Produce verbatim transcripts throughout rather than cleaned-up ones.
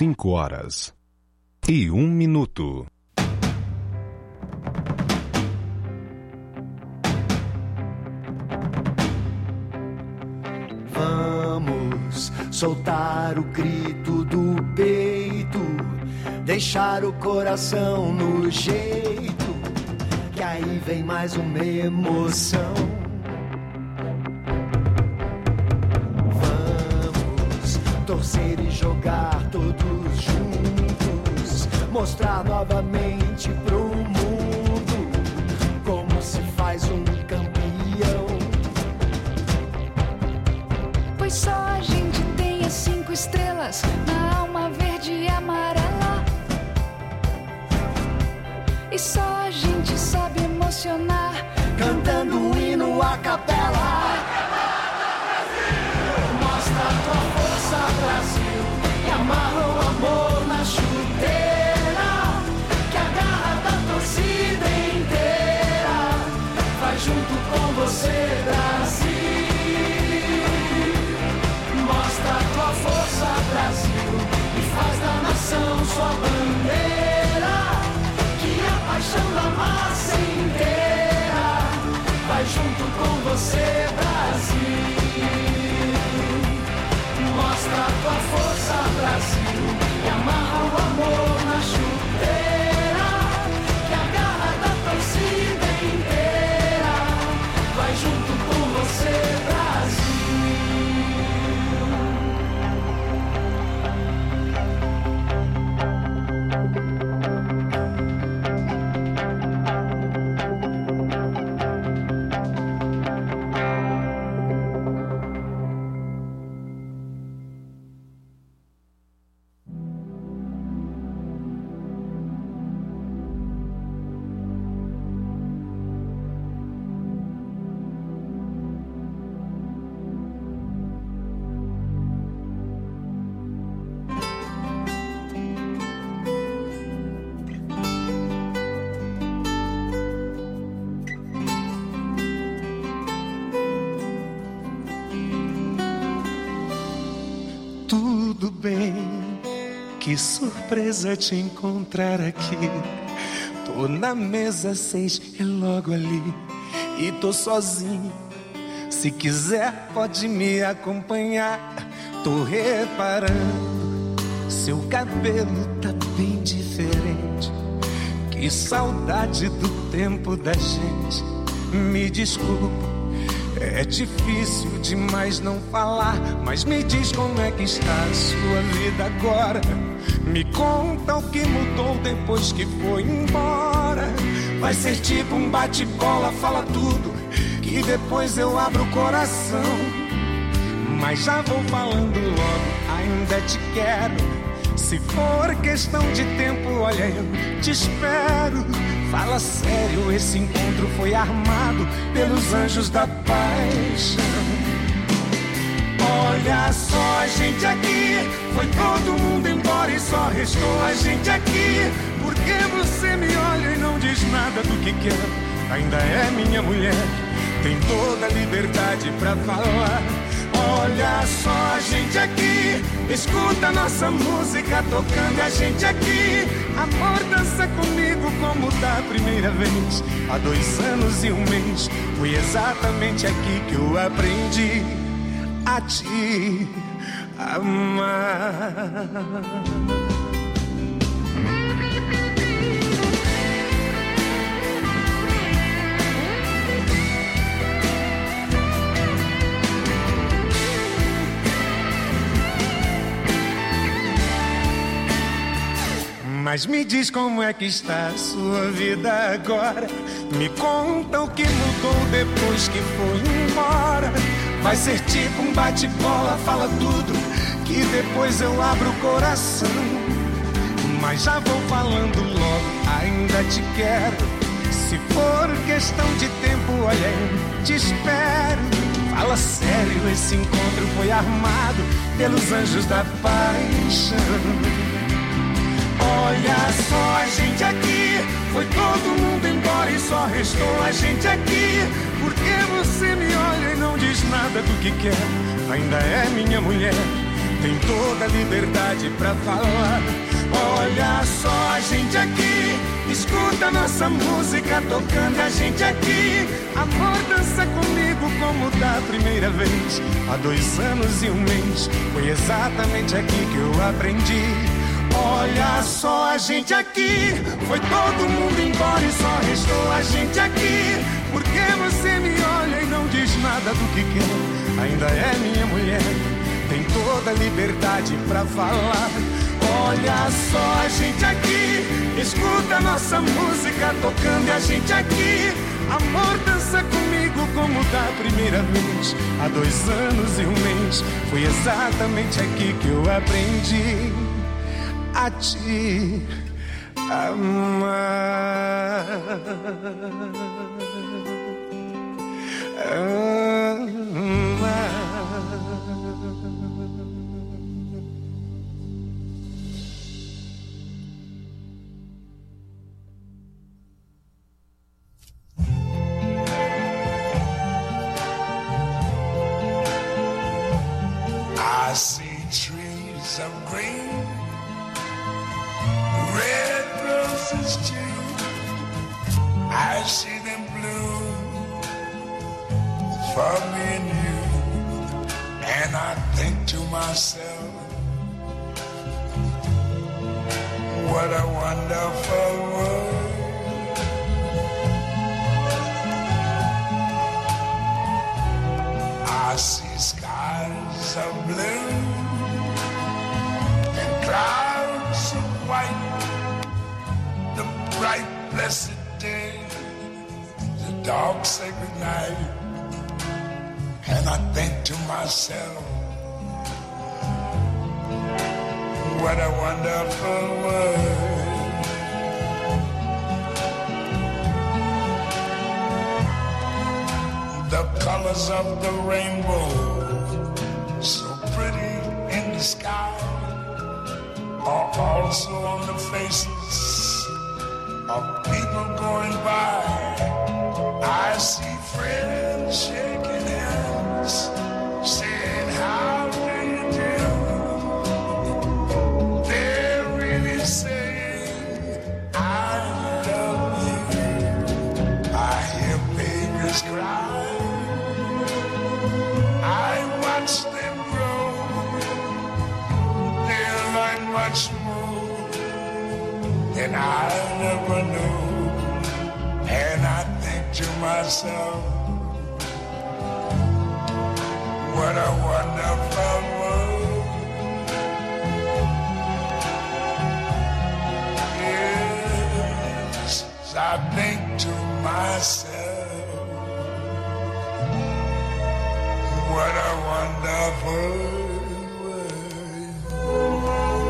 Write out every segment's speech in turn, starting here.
cinco horas e um minuto. Vamos soltar o grito do peito, deixar o coração no jeito, que aí vem mais uma emoção. Vamos torcer e jogar todos juntos, mostrar novamente pro mundo como se faz um campeão. Pois só a gente tem as cinco estrelas na alma verde e amarela, e só a gente sabe emocionar cantando um hino a capela. Mostra a tua força, Brasil, e amarra o amor na chuteira, que a garra da torcida inteira vai junto com você, Brasil. Mostra a tua força, Brasil, e faz da nação sua bandeira, que a paixão da massa inteira vai junto com você, Brasil. Mostra a tua força, Brasil, e amarra o amor na chuteira, que a garra da torcida inteira vai junto com você, Brasil. Tudo bem, que surpresa te encontrar aqui. Tô na mesa seis, é logo ali, e tô sozinho. Se quiser pode me acompanhar. Tô reparando, seu cabelo tá bem diferente. Que saudade do tempo da gente. Me desculpa, é difícil demais não falar, mas me diz como é que está a sua vida agora. Me conta o que mudou depois que foi embora. Vai ser tipo um bate-bola, fala tudo, que depois eu abro o coração. Mas já vou falando logo, ainda te quero. Se for questão de tempo, olha, eu te espero. Fala sério, esse encontro foi armado pelos anjos da paixão. Olha só a gente aqui, foi todo mundo embora e só restou a gente aqui. Porque você me olha e não diz nada do que quer. Ainda é minha mulher, tem toda a liberdade pra falar. Olha só a gente aqui, escuta nossa música tocando a gente aqui. Amor, dança comigo como da primeira vez. Há dois anos e um mês, foi exatamente aqui que eu aprendi a te amar. Mas me diz como é que está a sua vida agora. Me conta o que mudou depois que foi embora. Vai ser tipo um bate-bola, fala tudo, que depois eu abro o coração. Mas já vou falando logo, ainda te quero. Se for questão de tempo, olha, eu te espero. Fala sério, esse encontro foi armado pelos anjos da paixão. Olha só a gente aqui, foi todo mundo embora e só restou a gente aqui. Porque você me olha e não diz nada do que quer. Ainda é minha mulher, tem toda a liberdade pra falar. Olha só a gente aqui, escuta nossa música tocando a gente aqui. Amor, dança comigo como da primeira vez. Há dois anos e um mês, foi exatamente aqui que eu aprendi. Olha só a gente aqui, foi todo mundo embora e só restou a gente aqui. Porque você me olha e não diz nada do que quer. Ainda é minha mulher, tem toda a liberdade pra falar. Olha só a gente aqui, escuta nossa música tocando e a gente aqui. Amor, dança comigo como da primeira vez. Há dois anos e um mês, foi exatamente aqui que eu aprendi a te amar. Amar. I see trees of green, red roses too. I see them bloom for me and you. And I think to myself, what a wonderful world. I see skies of blue and clouds of white, the bright blessed day, the dark sacred night. And I think to myself, what a wonderful world. The colors of the rainbow, so pretty in the sky, are also on the faces of people going by. I see friends shaking hands, saying, how do you do? They're really saying, I love you. I hear babies cry. I watch them grow, they'll learn much more than I never knew. And I think to myself, what a wonderful world. Yes, I think to myself, what a wonderful world.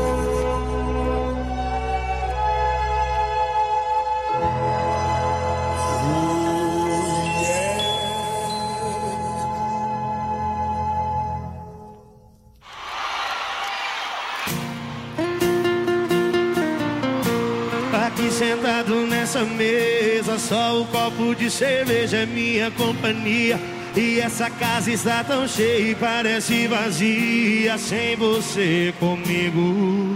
Ooh, yeah. Aqui sentado nessa mesa, só o copo de cerveja é minha companhia. E essa casa está tão cheia e parece vazia sem você comigo.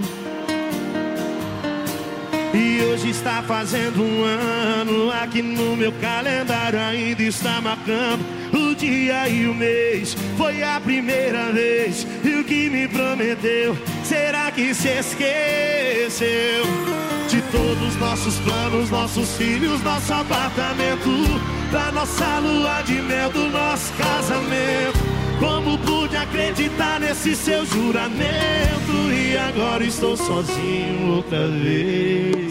E hoje está fazendo um ano, aqui no meu calendário ainda está marcando o dia e o mês. Foi a primeira vez, e o que me prometeu, será que se esqueceu? De todos os nossos planos, nossos filhos, nosso apartamento, da nossa lua de mel, do nosso casamento. Como pude acreditar nesse seu juramento? E agora estou sozinho outra vez.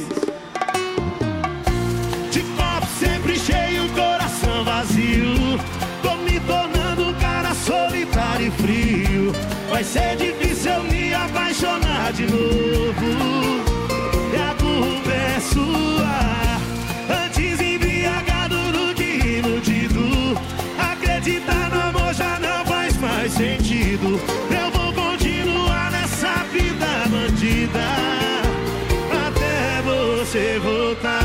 De copo sempre cheio, coração vazio. Tô me tornando um cara solitário e frio. Vai ser difícil eu me apaixonar de novo. E a culpa é sua. Antes embriagado do que iludido. Acreditar no amor já não faz mais sentido. Eu vou continuar nessa vida bandida até você voltar.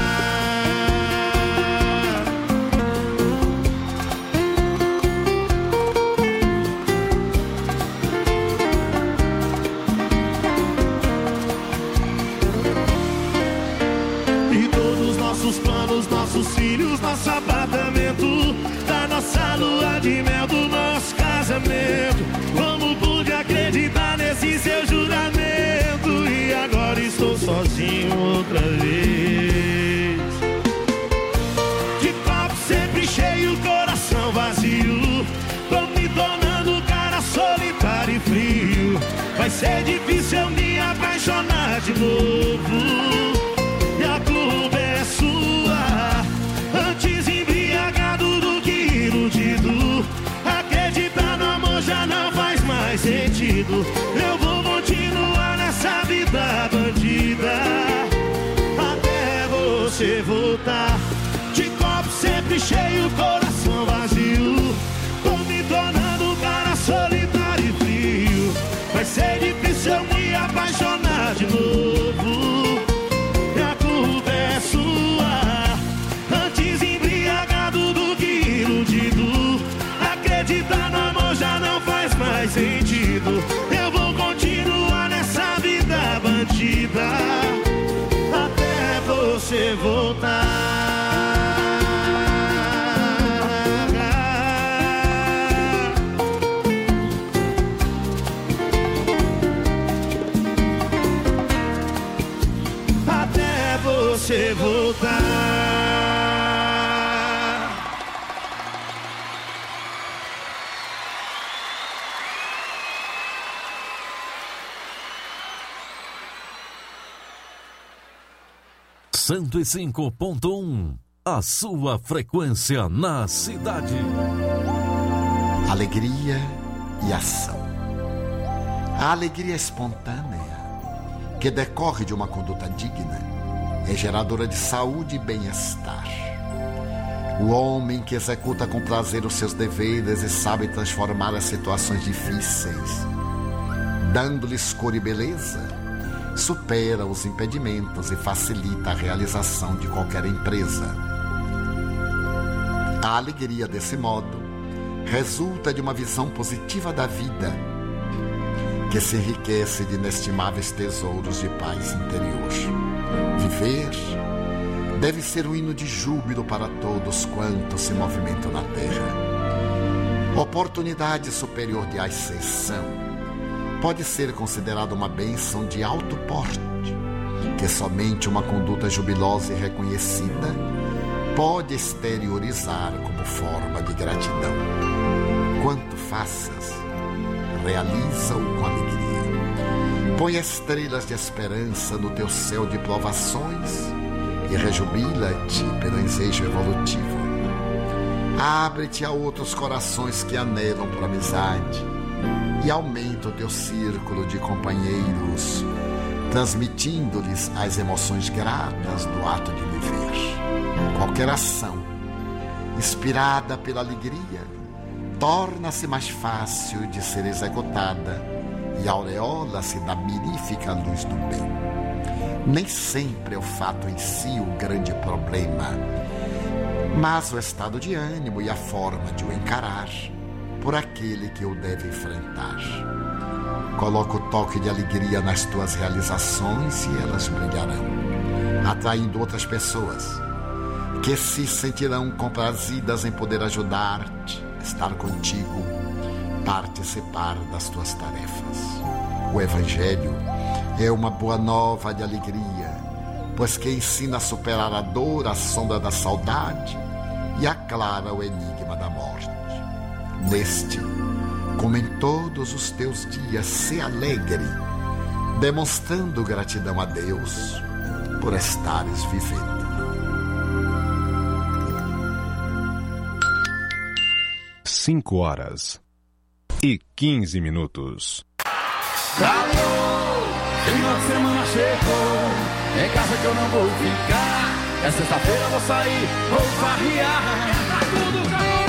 nossos filhos, nosso apartamento, da nossa lua de mel, do nosso casamento. Como pude acreditar nesse seu juramento? E agora estou sozinho outra vez. De copo sempre cheio, coração vazio, tô me tornando um cara solitário e frio. Vai ser difícil eu me apaixonar de novo, e a culpa é sua. Antes embriagado do que iludido, acreditar no amor já não faz mais sentido. Eu vou continuar nessa vida bandida até você voltar. De copo sempre cheio, coração vazio, tô me tornando um cara solitário e frio. Vai ser difícil eu me apaixonar de novo, e a culpa é sua. Antes embriagado do que iludido, acreditar no amor já não faz mais sentido. Eu vou continuar nessa vida bandida até você voltar. Você voltar. cento e cinco ponto um, a sua frequência na cidade. Alegria e ação. A alegria espontânea, que decorre de uma conduta digna, é geradora de saúde e bem-estar. O homem que executa com prazer os seus deveres e sabe transformar as situações difíceis, dando-lhes cor e beleza, supera os impedimentos e facilita a realização de qualquer empresa. A alegria, desse modo, resulta de uma visão positiva da vida, que se enriquece de inestimáveis tesouros de paz interior. Viver deve ser um hino de júbilo para todos quantos se movimentam na terra. Oportunidade superior de ascensão pode ser considerada uma bênção de alto porte, que somente uma conduta jubilosa e reconhecida pode exteriorizar como forma de gratidão. Quanto faças, realiza-o com alegria. Põe estrelas de esperança no teu céu de provações e rejubila-te pelo ensejo evolutivo. Abre-te a outros corações que anelam por amizade e aumenta o teu círculo de companheiros, transmitindo-lhes as emoções gratas do ato de viver. Qualquer ação inspirada pela alegria torna-se mais fácil de ser executada e aureola-se da mirífica luz do bem. Nem sempre é o fato em si o grande problema, mas o estado de ânimo e a forma de o encarar por aquele que o deve enfrentar. Coloca o toque de alegria nas tuas realizações e elas brilharão, atraindo outras pessoas que se sentirão comprazidas em poder ajudar-te, estar contigo, participar das tuas tarefas. O Evangelho é uma boa nova de alegria, pois que ensina a superar a dor, a sombra da saudade e aclara o enigma da morte. Neste, como em todos os teus dias, se alegre, demonstrando gratidão a Deus por estares vivendo. Cinco horas e quinze minutos. Alô, final de semana chegou, em casa que eu não vou ficar. É sexta-feira, vou sair, vou farrear. Tá tudo calor.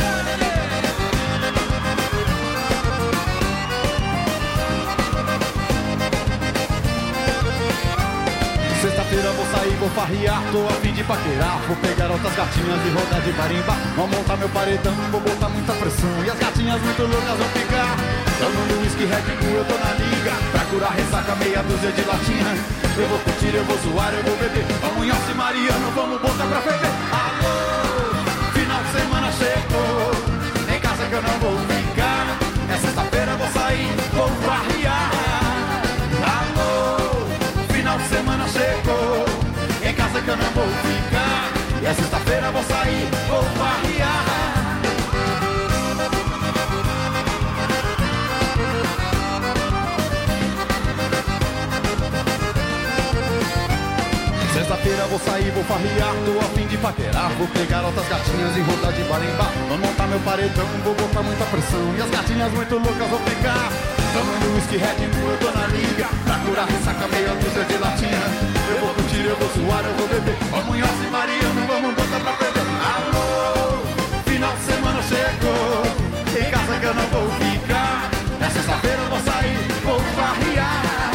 Sexta-feira vou sair, vou farrear, tô a fim de paquerar. Vou pegar outras gatinhas e rodar de barimba. Vou montar meu paredão, vou botar muita pressão. E as gatinhas muito loucas vão ficar tomando whisky, Red Bull, eu tô na liga. Pra curar ressaca, meia dúzia de latinha. Eu vou curtir, eu vou zoar, eu vou beber. Vamos em Alce Mariano, vamos botar pra ferver. Alô! casa que eu não vou ficar. E a sexta-feira vou sair, vou farrear. Sexta-feira vou sair, vou farrear, tô a fim de paquerar. Vou pegar outras gatinhas e rodar de bar em bar. Vou montar meu paredão, vou botar muita pressão. E as gatinhas muito loucas vou pegar. Tomando whisky, Red Bull, eu tô na liga. Pra curar ressaca, meia dúzia de latinha. Eu vou curtir, eu vou suar, eu vou beber. Ó Munhoz e Mariano, vamos botar pra perder. Alô, final de semana chegou. Em casa que eu não vou ficar. É sexta-feira eu vou sair, vou farrear.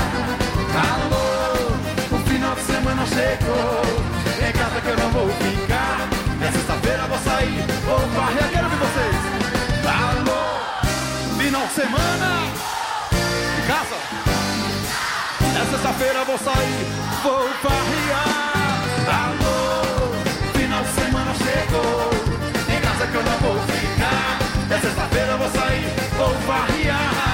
Alô, o final de semana chegou. Em casa que eu não vou ficar. É sexta-feira eu vou sair, vou farrear. Quero ver vocês. Alô, final de semana. Casa. É sexta-feira vou sair, vou farrear. Alô, final de semana chegou. Em casa que eu não vou ficar. É sexta-feira vou sair, vou farrear.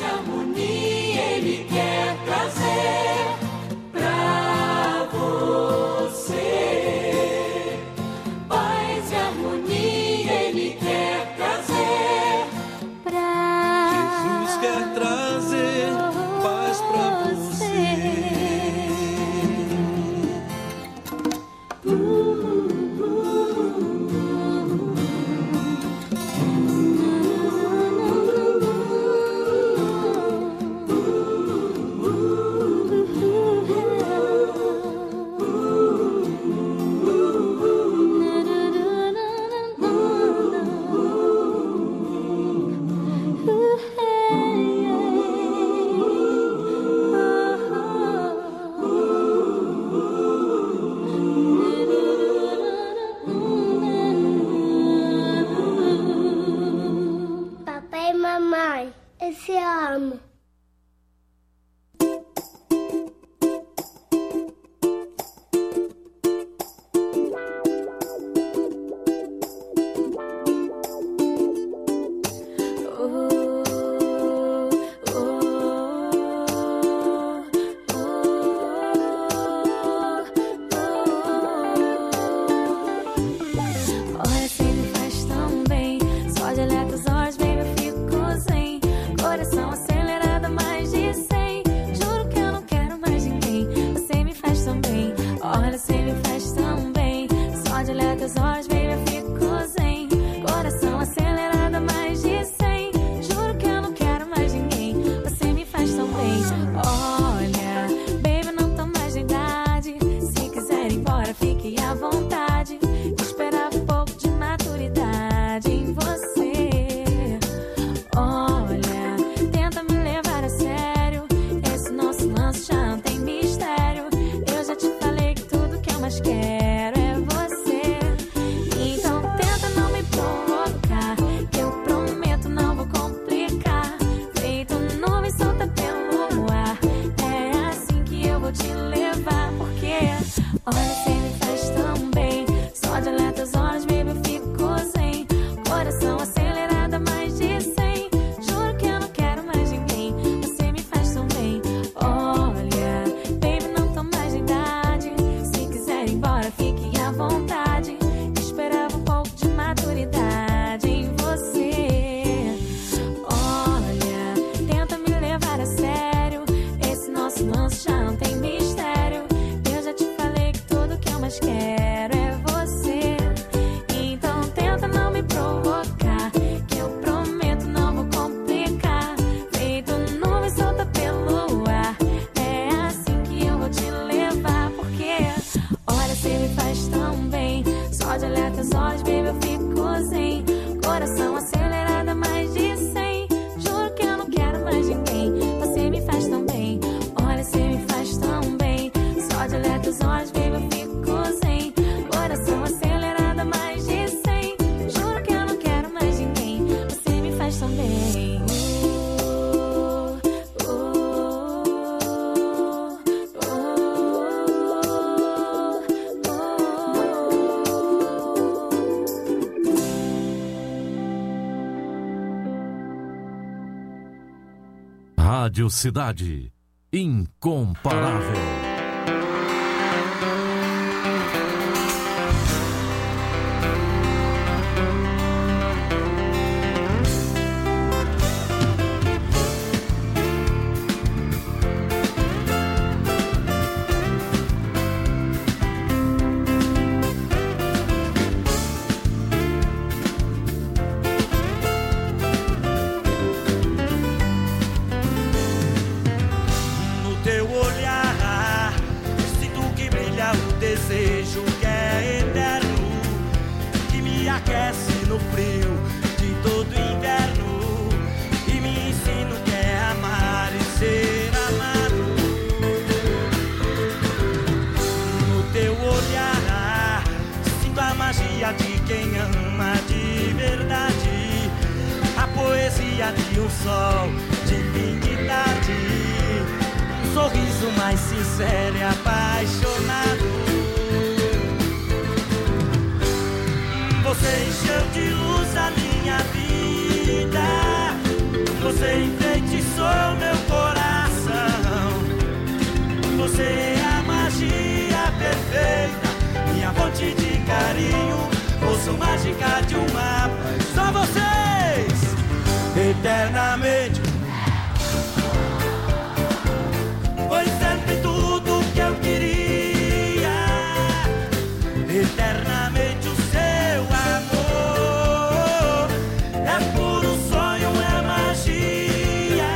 Ele quer trazer pra você. vou te levar. Porque, olha, você me faz tão bem. Só de olhar teus olhos, baby, eu fico zen. Coração acelerado a mais de cem. Juro que eu não quero mais ninguém. Você me faz tão bem. Olha, baby, não tô mais de idade. Se quiser ir embora, fique à vontade. Esperava um pouco de maturidade em você. Olha, tenta me levar a sério. Esse nosso lance já não tem mistério. Eu já te falei que tudo que eu mais quero é você. Então tenta não me provocar, que eu prometo não vou complicar. Feito nuvem solta pelo ar, é assim que eu vou te levar. Porque, olha, você me faz tão bem. Só de olhar teus olhos, baby, eu fico zen. Coração acelerado a mais de cem. Juro que eu não quero mais ninguém. Você me faz tão bem. Olha, você me faz tão bem. Só de olhar teus olhos, baby, eu fico zen. Coração acelerado a mais de cem. Juro que eu não quero mais ninguém. Você me faz tão bem. Uh, Rádio Cidade, incomparável. No teu olhar, sinto que brilha o desejo que é eterno, que me aquece no frio de todo inverno e me ensina o que é amar e ser amado. No teu olhar, sinto a magia de quem ama de verdade, a poesia de um sol de fim de tarde. Um sorriso mais sincero e apaixonado. Você encheu de luz a minha vida. Você enfeitiçou meu coração. Você é a magia perfeita, minha fonte de carinho, força mágica de um mapa. Só vocês, eternamente. Foi sempre tudo que eu queria. Eternamente o seu amor é puro sonho, é magia.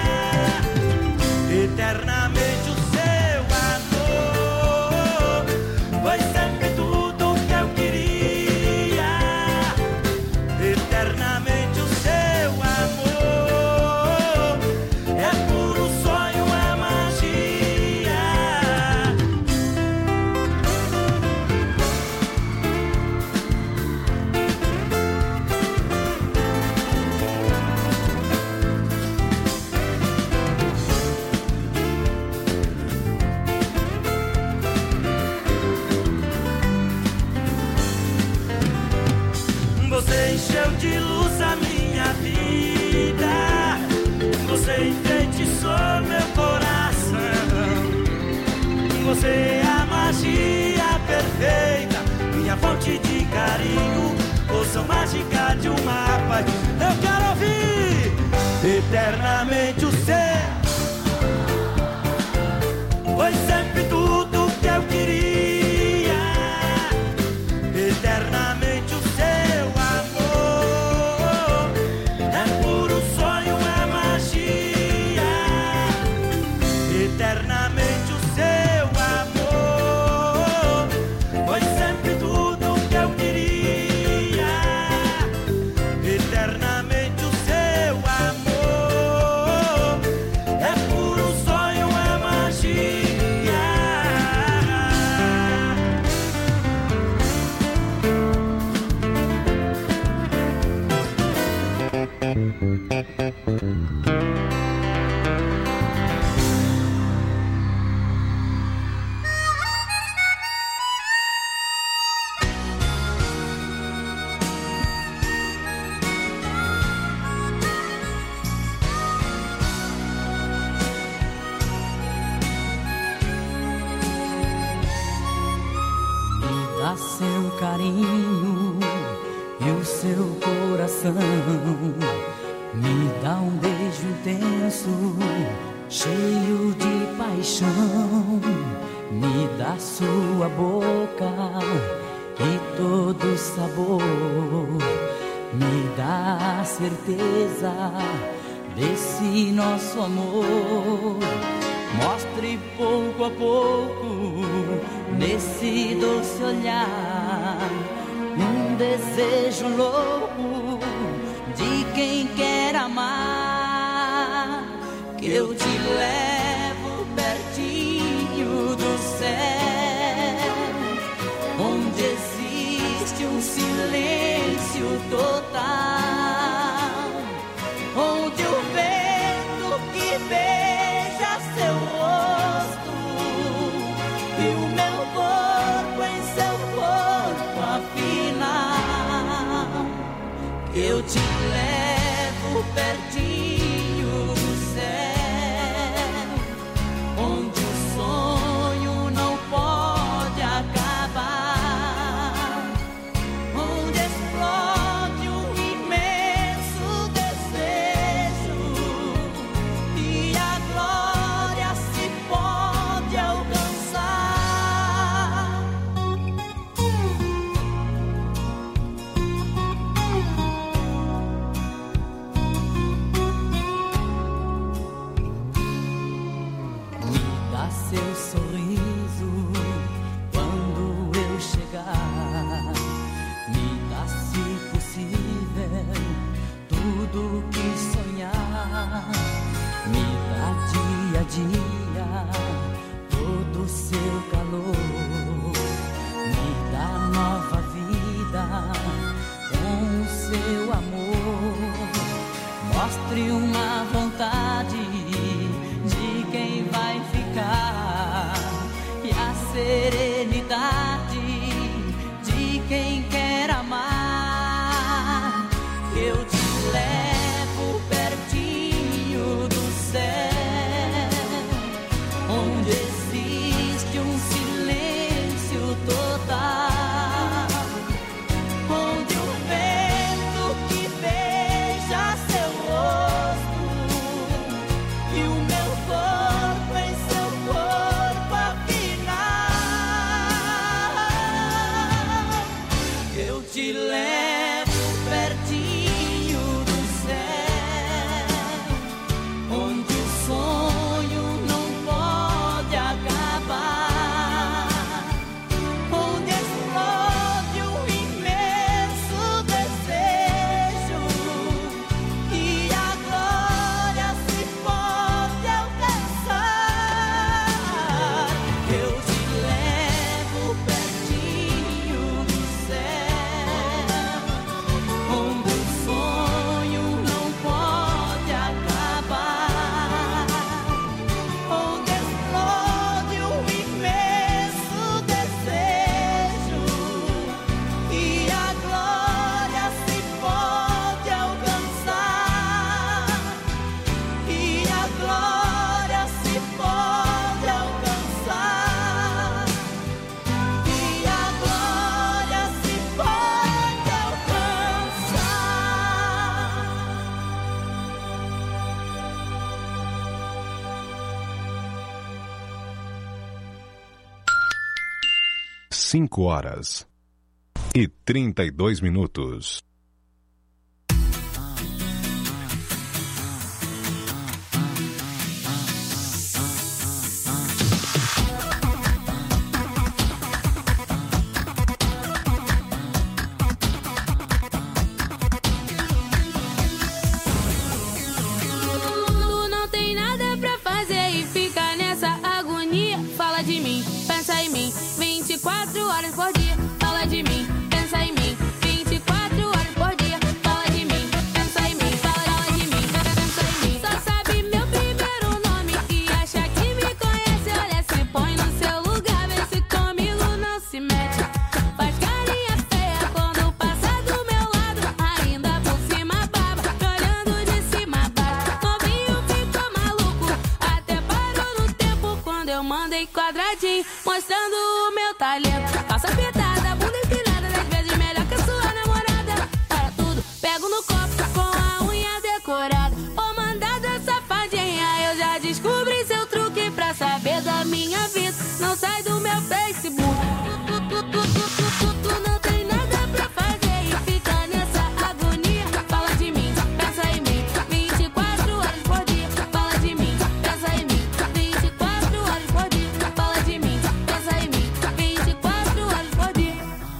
Eternamente o seu amor foi sempre tudo que eu queria. Eternamente o seu amor é puro sonho, é magia. Você encheu de luz a minha vida. Você enfeitiçou meu coração. Você é a magia perfeita, minha fonte de carinho, força mágica de uma paz. Eu quero ouvir eternamente o seu. Foi sempre tudo que eu queria. Eternamente o seu amor é puro sonho, é magia. Eternamente o seu amor foi sempre tudo que eu queria. Eternamente o seu amor dá seu carinho e o seu coração, me dá um beijo intenso, cheio de paixão, me dá sua boca e todo sabor, me dá a certeza desse nosso amor. Mostre pouco a pouco nesse doce olhar um desejo louco de quem quer amar, que eu te levo pertinho do céu, onde existe um silêncio total, onde o vento que beija seu rosto e o meu corpo em seu corpo afinal, eu te levo pertinho do céu, onde o sonho não pode acabar, onde explode um imenso desejo e a glória se pode alcançar. Me dá seu sorriso quando eu chegar, me dá, se possível, tudo que sonhar, me dá dia a dia todo o seu calor, me dá nova vida com o seu amor. Mostre uma vontade de quem vai ficar e a serenidade de quem quer amar, que eu te levo pertinho do céu, onde existe um silêncio total, onde o vento que beija seu rosto e o meu corpo em seu corpo afinal, eu te levo pertinho do céu, onde o sonho não pode acabar, onde explode um imenso desejo e a glória se pode alcançar. Eu te levo pertinho do céu, onde o sonho não pode acabar, onde explode um imenso desejo e a glória se pode alcançar, e a glória se pode alcançar, e a glória se pode alcançar. Cinco horas e trinta e dois minutos. Tu não tem nada pra fazer e fica nessa agonia. Fala de mim, pensa em mim, vinte e quatro horas por dia. Fala de mim, pensa em mim, vinte e quatro horas por dia. Fala de mim, pensa em mim, fala de mim, pensa em mim. Só sabe meu primeiro nome e acha que me conhece. Olha, se põe no seu lugar, vê se comigo não se mete. Faz carinha feia quando passa do meu lado, ainda por cima baba, olhando de cima a baixo. Novinho ficou maluco, até parou no tempo quando eu mandei quadradinho, mostrando o meu talento. Calça apertada, bonita. da minha vida. Não sai do meu Facebook. Tu, tu, tu, tu, tu, tu, tu não tem nada pra fazer e fica nessa agonia. Fala de mim, pensa em mim, vinte e quatro horas por dia. Fala de mim, pensa em mim, vinte e quatro horas por dia. Fala de mim, pensa em mim, vinte e quatro horas por dia.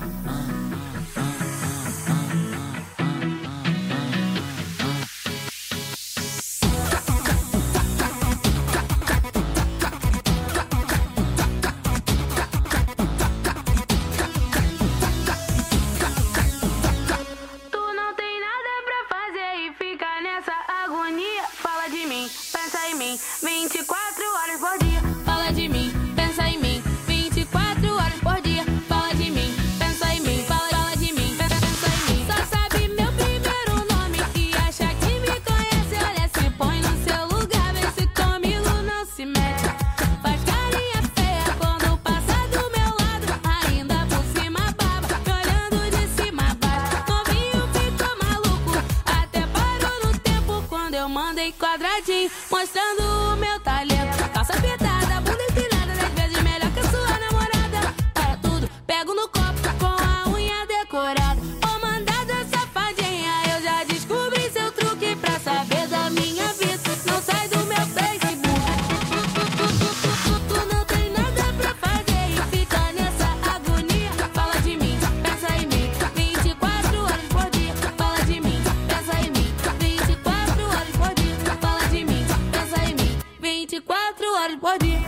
Tu não tem nada pra fazer e fica nessa agonia. Fala de mim, pensa em mim, vinte e quatro horas por dia. Fala de mim, pensa em mim, vinte e quatro horas por dia. Fala de mim, pensa em mim, fala, fala de mim, pensa, pensa em mim. Só sabe meu primeiro nome e acha que me conhece. Olha, se põe no seu lugar, vê se comigo não se mete. Faz carinha feia quando passa do meu lado. Ainda por cima baba, me olhando de cima a baixo. Novinho ficou maluco, até parou no tempo quando eu mandei quadradinho, mostrando o meu talento. Calça apertada, bunda empinada, dez vezes melhor que a sua namorada. Para tudo, pego no copo com a unha decorada. Ô mandada safadinha, eu já descobri seu truque pra saber da minha vida. Não sai do meu Facebook. Tu, tu, tu, tu, tu, tu não tem nada pra fazer e fica nessa agonia. Fala de mim, pensa em mim, vinte e quatro horas por dia. Fala de mim, pensa em mim, vinte e quatro horas por dia. Fala de mim, pensa em mim, vinte e quatro horas por dia.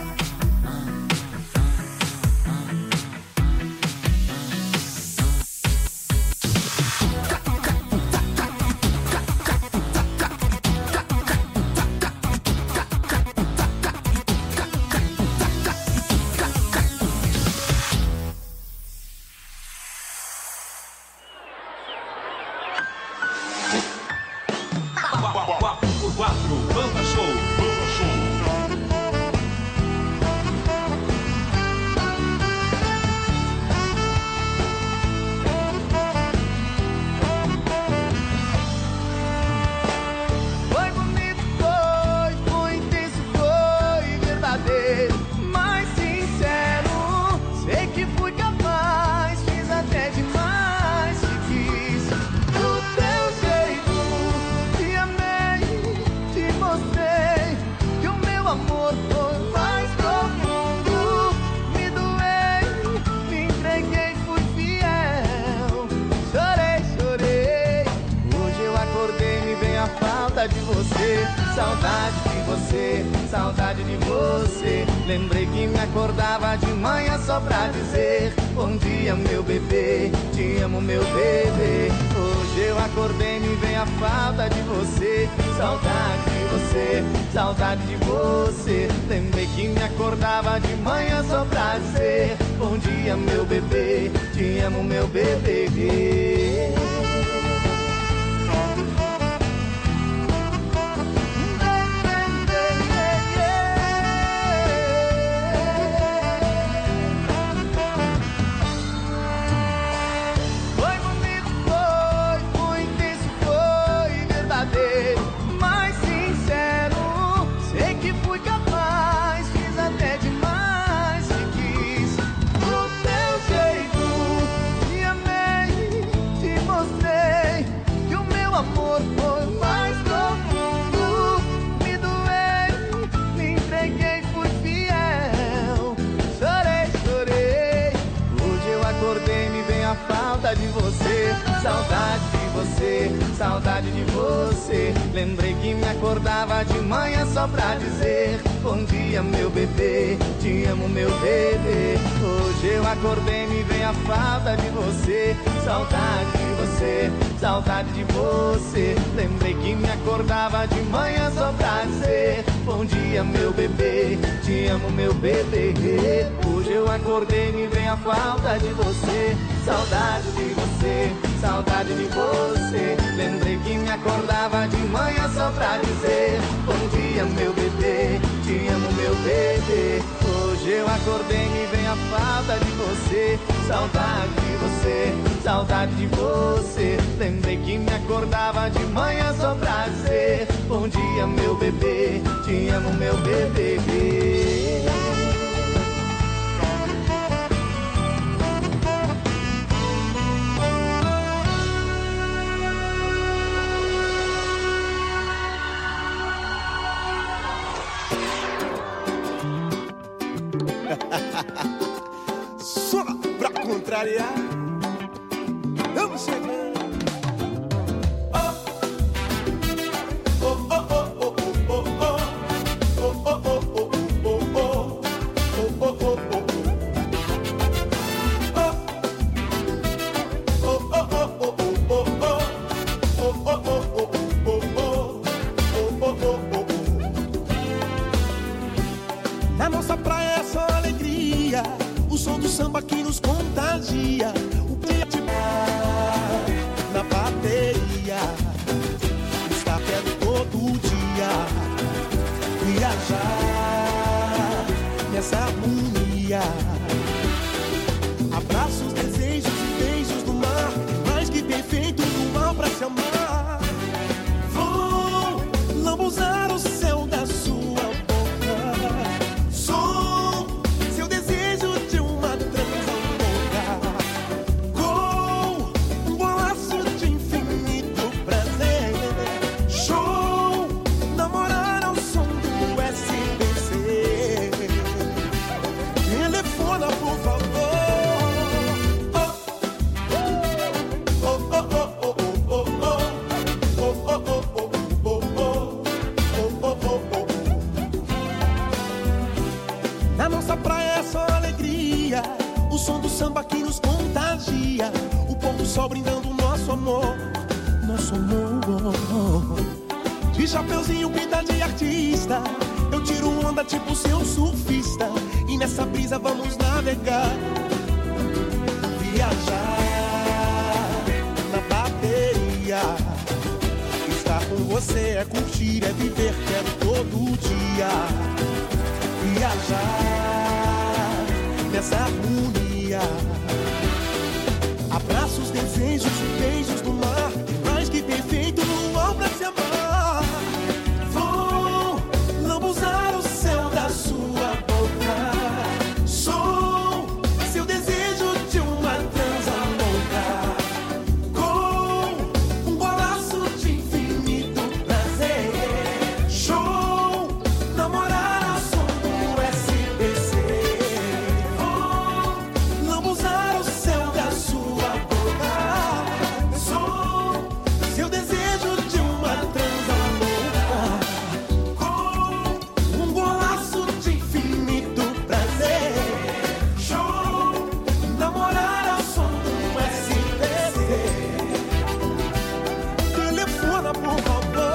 quatro por quatro, Banda Show, Banda Show. Foi bonito, foi, foi intenso, foi verdadeiro, mas sincero. Sei que fui capaz, fiz até demais, te quis do teu jeito. Te amei, te mostrei que o meu amor foi mais profundo. Me doei, me entreguei, fui fiel. Chorei, chorei. Hoje eu acordei, me vem a falta de você. Saudade de você, saudade de você. Lembrei que me acordava de manhã só pra dizer: bom dia, meu bebê, te amo, meu bebê. Hoje eu acordei, me vem a falta de você. Saudade de você, saudade de você. Lembrei que me acordava de manhã só pra dizer: bom dia, meu bebê, te amo, meu bebê. Foi bonito, foi, foi intenso, foi verdadeiro, mas sincero. Sei que fui capaz, fiz até demais, te quis do teu jeito. Te amei, te mostrei que o meu amor foi mais profundo. Me doei, me entreguei, fui fiel. Chorei, chorei. Hoje eu acordei, me vem a falta de você. Saudade de você, saudade de você. Lembrei que me acordava de manhã só pra dizer: bom dia, meu bebê, te amo, meu bebê. Hoje eu acordei, me vem a falta de você. Saudade de você, saudade de você. Lembrei que me acordava de manhã só pra dizer: bom dia, meu bebê, te amo, meu bebê. Hoje eu acordei, me vem a falta de você. Saudade de você, saudade de você. Lembrei que me acordava de manhã só pra dizer: bom dia, meu bebê, te amo, meu bebê. Hoje eu acordei, me vem a falta de você. Saudade de você, saudade de você. Lembrei que me acordava de manhã só pra dizer: bom dia, meu bebê, te amo, meu bebê. Só pra contrariar. Vamos chegar. Na nossa praia é só alegria, o som do samba que nos contagia. O dia de mar na bateria, estar perto todo dia, viajar nessa harmonia. Abraços, desejos e beijos do mar, mais que perfeito no mal pra se amar. Vou lambuzar o céu da sua samba que nos contagia, o pôr do sol brindando nosso amor, nosso amor. De chapeuzinho, pinta de artista, eu tiro onda tipo seu surfista, e nessa brisa vamos navegar, viajar na bateria. Estar com você é curtir, é viver, quero todo dia, viajar nessa harmonia. Abraços, desejos e beijos do mar, mais que perfeito no ar pra se amar. Vou lambuzar o céu da sua boca, sou seu desejo de uma transa louca, com um golaço de infinito prazer. Show, namorar ao som do S B C. Lambuzar o céu da sua boca, sou seu desejo de uma transa louca, com um golaço de infinito prazer. Show, namorar ao som do S B C. Telefona, por favor.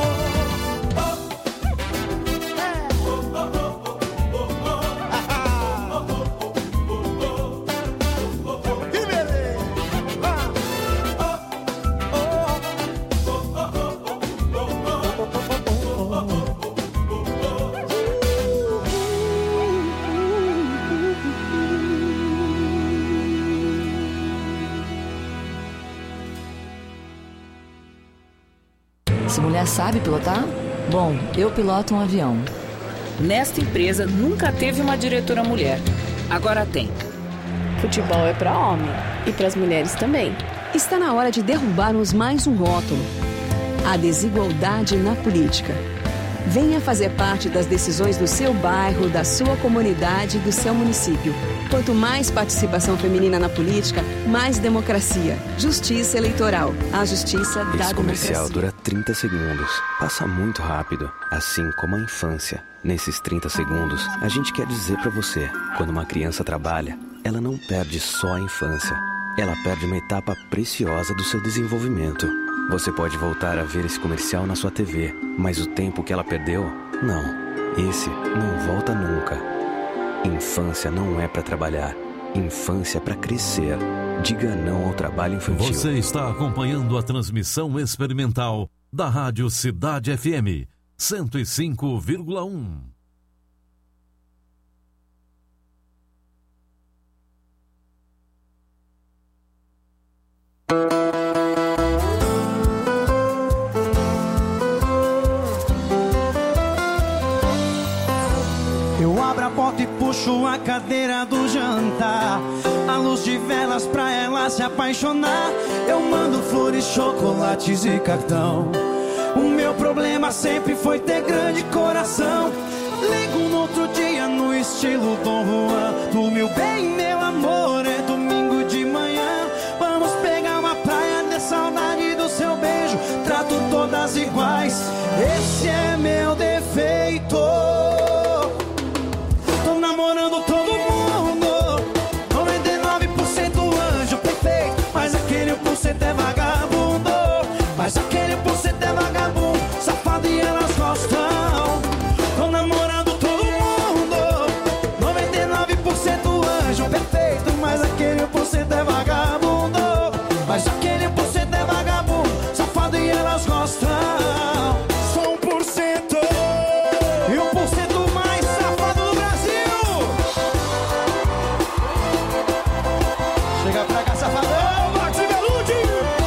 Essa mulher sabe pilotar? Bom, eu piloto um avião. Nesta empresa nunca teve uma diretora mulher. Agora tem. Futebol é para homem e para as mulheres também. Está na hora de derrubarmos mais um rótulo: a desigualdade na política. Venha fazer parte das decisões do seu bairro, da sua comunidade, do seu município. Quanto mais participação feminina na política, mais democracia. Justiça eleitoral. A justiça da Esse comercial democracia. dura trinta segundos. Passa muito rápido, assim como a infância. Nesses trinta segundos, a gente quer dizer pra você: quando uma criança trabalha, ela não perde só a infância. Ela perde uma etapa preciosa do seu desenvolvimento. Você pode voltar a ver esse comercial na sua T V, mas o tempo que ela perdeu, não. Esse não volta nunca. Infância não é pra trabalhar. Infância é pra crescer. Diga não ao trabalho infantil. Você está acompanhando a transmissão experimental da Rádio Cidade F M cento e cinco vírgula um. Eu abro a porta e puxo a cadeira do jantar, a luz de velas pra ela se apaixonar. Eu mando flores, chocolates e cartão. O meu problema sempre foi ter grande coração. Ligo no outro dia no estilo Dom Juan. Do meu bem, meu amor, é domingo de manhã. Vamos pegar uma praia, de saudade do seu beijo. Trato todas iguais, esse é meu defeito. Tô namorando todo mundo, noventa e nove por cento anjo perfeito, mas aquele um por cento é vagabundo. Mas aquele um por cento é vagabundo, safado e elas gostam. Tô namorando todo mundo, noventa e nove por cento anjo perfeito, mas aquele um por cento é vagabundo. Mas aquele um por cento é vagabundo, safado e elas gostam. Só um por cento e um por cento mais safado do Brasil. Chega pra cá, safadão, Max e Velude.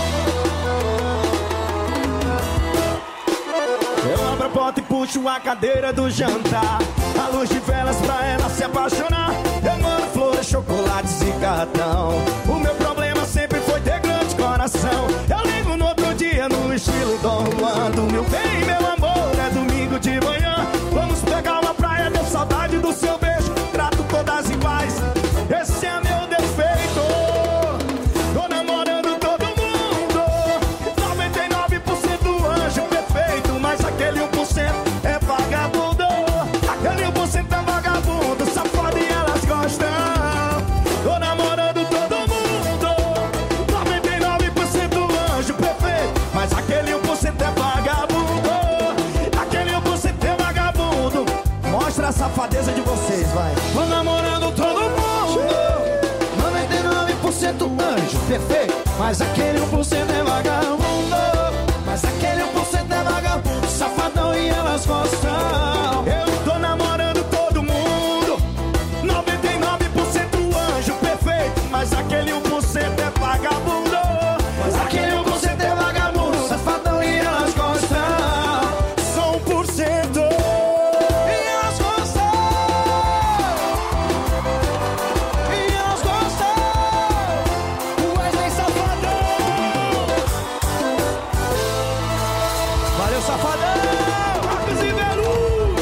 Eu abro a porta e puxo a cadeira do jantar, a luz de velas pra ela se apaixonar. Eu mando flores, chocolates e cartão. O meu problema sempre foi ter grande coração. Eu ligo no outro dia no estilo Dom Juan. Do meu bem, meu amor, é domingo de manhã. Vamos pegar uma praia, deu saudade do seu beijo. Trato todas iguais, esse é meu defeito. Tô namorando todo mundo, noventa e nove por cento anjo perfeito, mas aquele um por cento é vagabundo. Aquele um por cento é vagabundo, safado e elas gostam. Tô namorando todo mundo, noventa e nove por cento anjo perfeito, mas aquele um por cento é vagabundo. Aquele um por cento é vagabundo. Mostra a safadeza de vocês, vai. Tô namorando todo mundo, noventa e nove por cento anjo perfeito, mas aquele um por cento é vagabundo. Mas aquele um por cento é vagabundo, safadão e elas gostam. Eu tô namorando todo mundo, noventa e nove por cento anjo perfeito, mas aquele um por cento é vagabundo. Mas aquele um por cento é vagabundo, safadão e elas gostam. Só um por cento e elas gostam. E elas gostam. O Wesley Safadão. Valeu, Safadão. Marcos e Velu.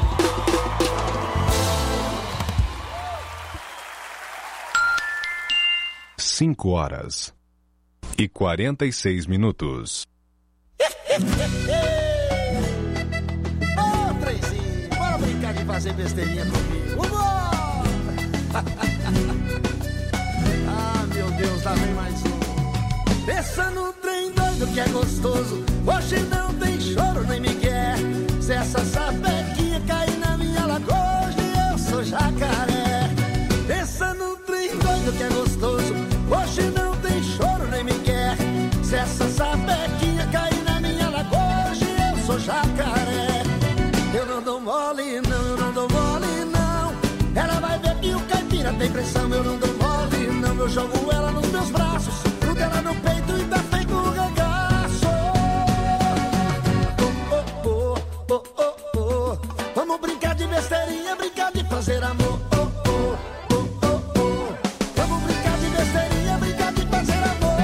Cinco horas e quarenta e seis minutos. Ô, trenzinho, bora brincar de fazer besteirinha comigo. Vambora! Ah, meu Deus, lá vem mais um. Pensa no trem doido que é gostoso, hoje não tem choro nem migué. Se essa sapequinha cair na minha lagoa, hoje eu sou jacaré. Pensa no trem doido que é gostoso, hoje não tem choro nem migué. Se essa sapequinha cair na minha lagoa, hoje eu sou jacaré. Eu não dou mole não, eu não dou mole não. Ela vai ver que o caipira tem pressão. Eu não dou mole não, eu jogo ela nos meus braços, grudo ela no peito e tá feito um regaço. Oh, oh, oh, oh, oh, oh. Vamos brincar de besteirinha, brincar de fazer amor. Oh, oh, oh, oh, oh. Vamos brincar de besteirinha, brincar de fazer amor.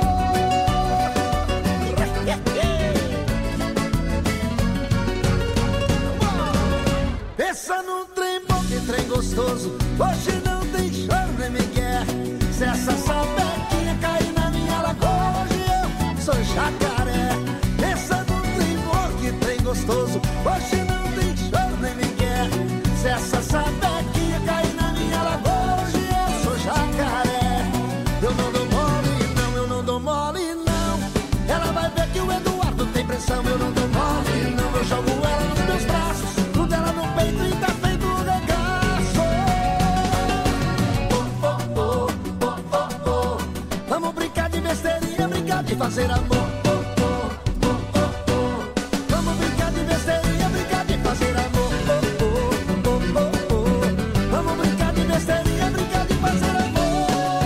Pensa num trem bom, que trem gostoso, hoje não tem choro nem migué. Se essa sapequinha cair na minha lagoa, hoje eu sou jacaré. Pensa num trem bom, que trem gostoso, hoje não tem choro nem migué. Se essa sapequinha cair na minha lagoa, hoje eu sou jacaré. Eu não dou mole não, eu não dou mole não. Ela vai ver que o Eduardo tem pressão. Eu não dou mole não, eu jogo ela nos meus braços, grudo ela no peito e tá feito um regaço. Oh, oh, oh, oh, oh, oh. Vamos brincar de besteirinha, brincar de fazer amor. Oh, oh, oh, oh, oh. Vamos brincar de besteirinha, brincar de fazer amor. Oh, oh, oh, oh, oh. Vamos brincar de besteirinha, brincar de fazer amor.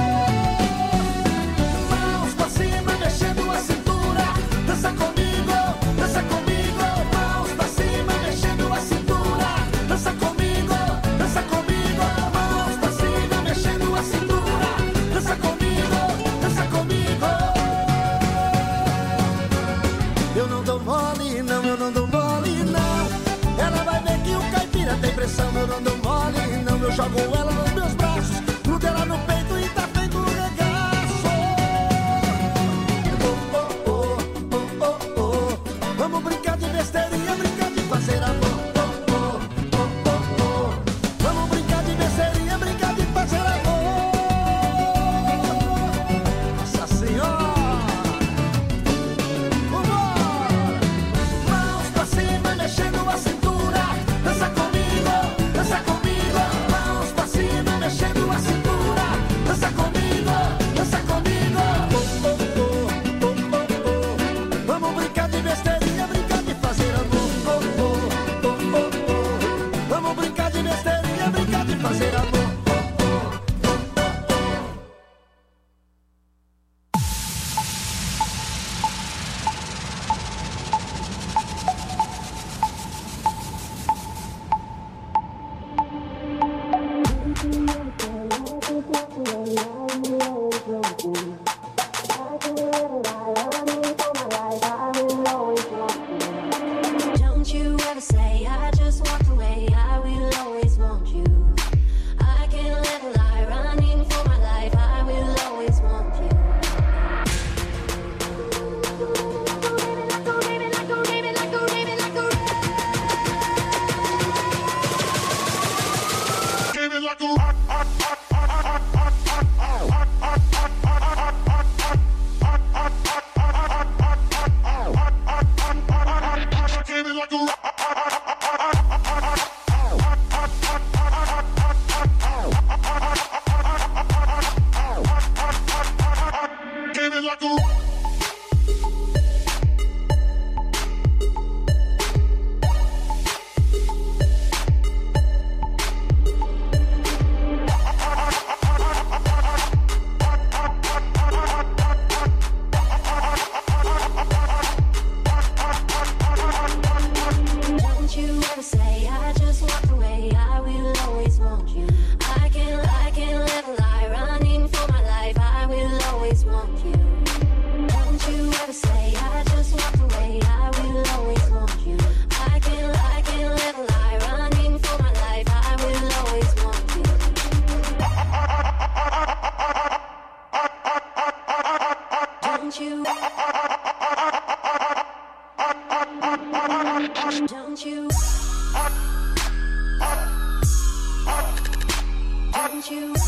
Mãos pra cima, mexendo a cintura. Dança comigo, dança comigo. Mãos pra cima, mexendo a cintura. Dança comigo, dança comigo. Mãos pra cima, mexendo a cintura. Dança comigo, dança comigo.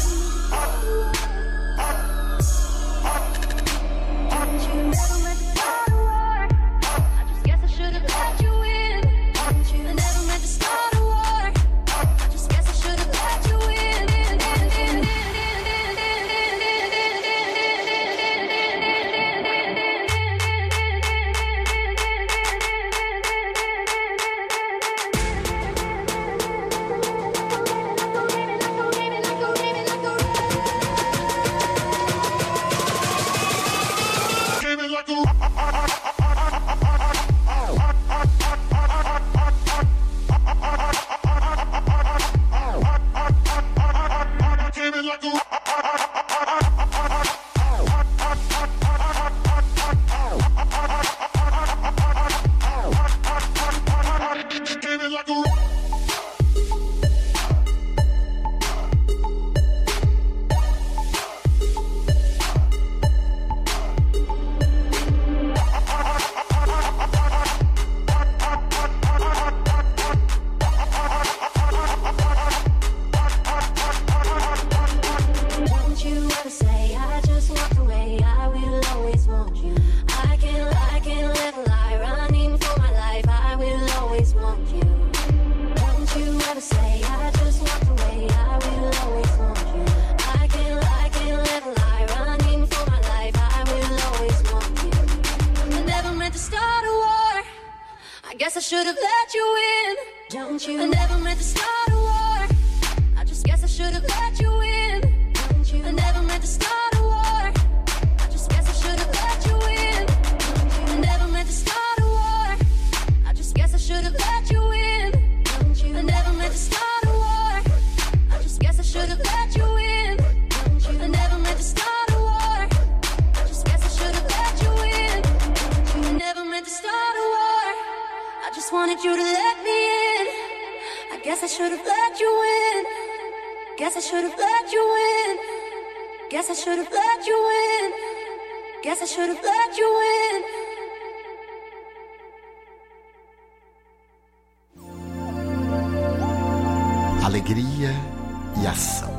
Alegria e ação.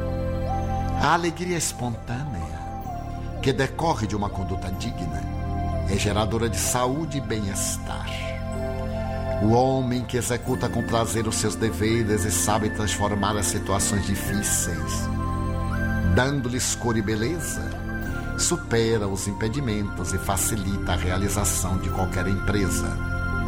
A alegria espontânea, que decorre de uma conduta digna, é geradora de saúde e bem-estar. O homem que executa com prazer os seus deveres e sabe transformar as situações difíceis, dando-lhes cor e beleza, supera os impedimentos e facilita a realização de qualquer empresa.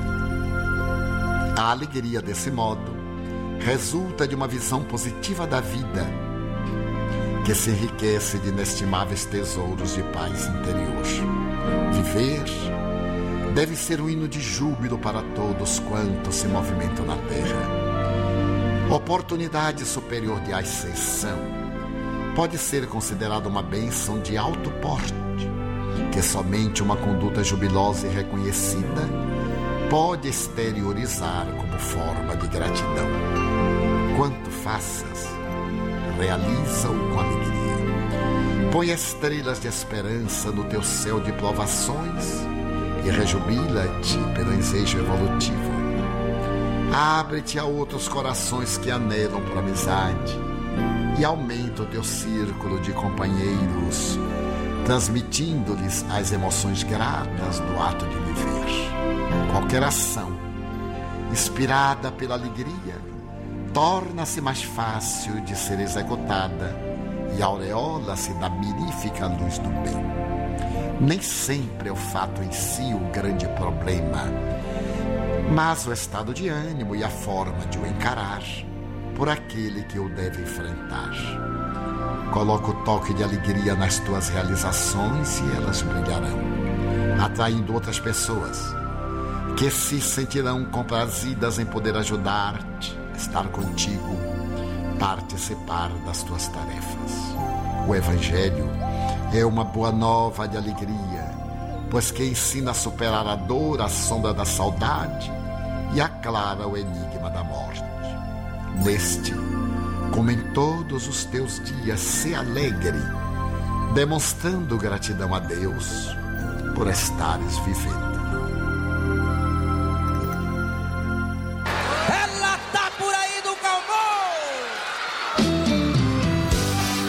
A alegria, desse modo, resulta de uma visão positiva da vida, que se enriquece de inestimáveis tesouros de paz interior. Viver deve ser um hino de júbilo para todos quantos se movimentam na terra. Oportunidade superior de ascensão pode ser considerada uma bênção de alto porte, que somente uma conduta jubilosa e reconhecida pode exteriorizar como forma de gratidão. Quanto faças, realiza-o com alegria. Põe estrelas de esperança no teu céu de provações e rejubila-te pelo ensejo evolutivo. Abre-te a outros corações que anelam por amizade e aumenta o teu círculo de companheiros, transmitindo-lhes as emoções gratas do ato de viver. Qualquer ação inspirada pela alegria torna-se mais fácil de ser executada e aureola-se da mirífica luz do bem. Nem sempre é o fato em si o grande problema, mas o estado de ânimo e a forma de o encarar por aquele que o deve enfrentar. Coloca o toque de alegria nas tuas realizações e elas brilharão, atraindo outras pessoas que se sentirão comprazidas em poder ajudar-te, estar contigo, participar das tuas tarefas. O Evangelho é uma boa nova de alegria, pois que ensina a superar a dor, a sombra da saudade e aclara o enigma da morte. Neste, como em todos os teus dias, se alegre, demonstrando gratidão a Deus por estares vivendo. Ela tá por aí do cowboy!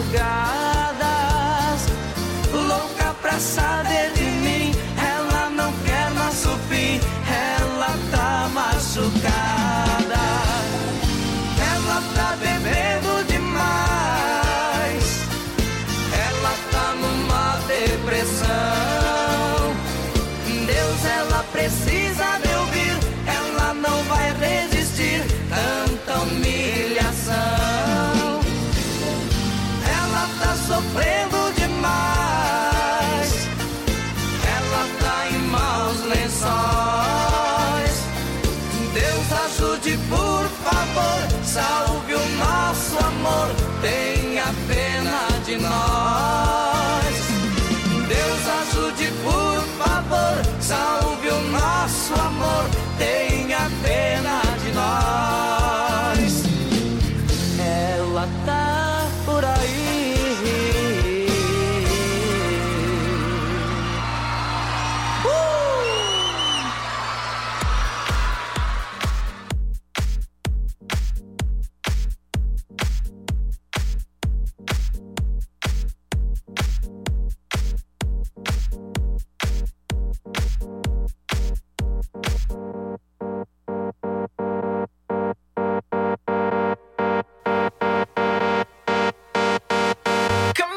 madrugadas, louca pra saber de mim. Ela não quer nosso fim, ela tá machucada. Ela tá bebendo demais, ela tá numa depressão. Deus, ela precisa de ouvir, ela não vai resistir tanta humilhação. Ela tá sofrendo demais, ela tá em maus lençóis. Deus, ajude, por favor, salve.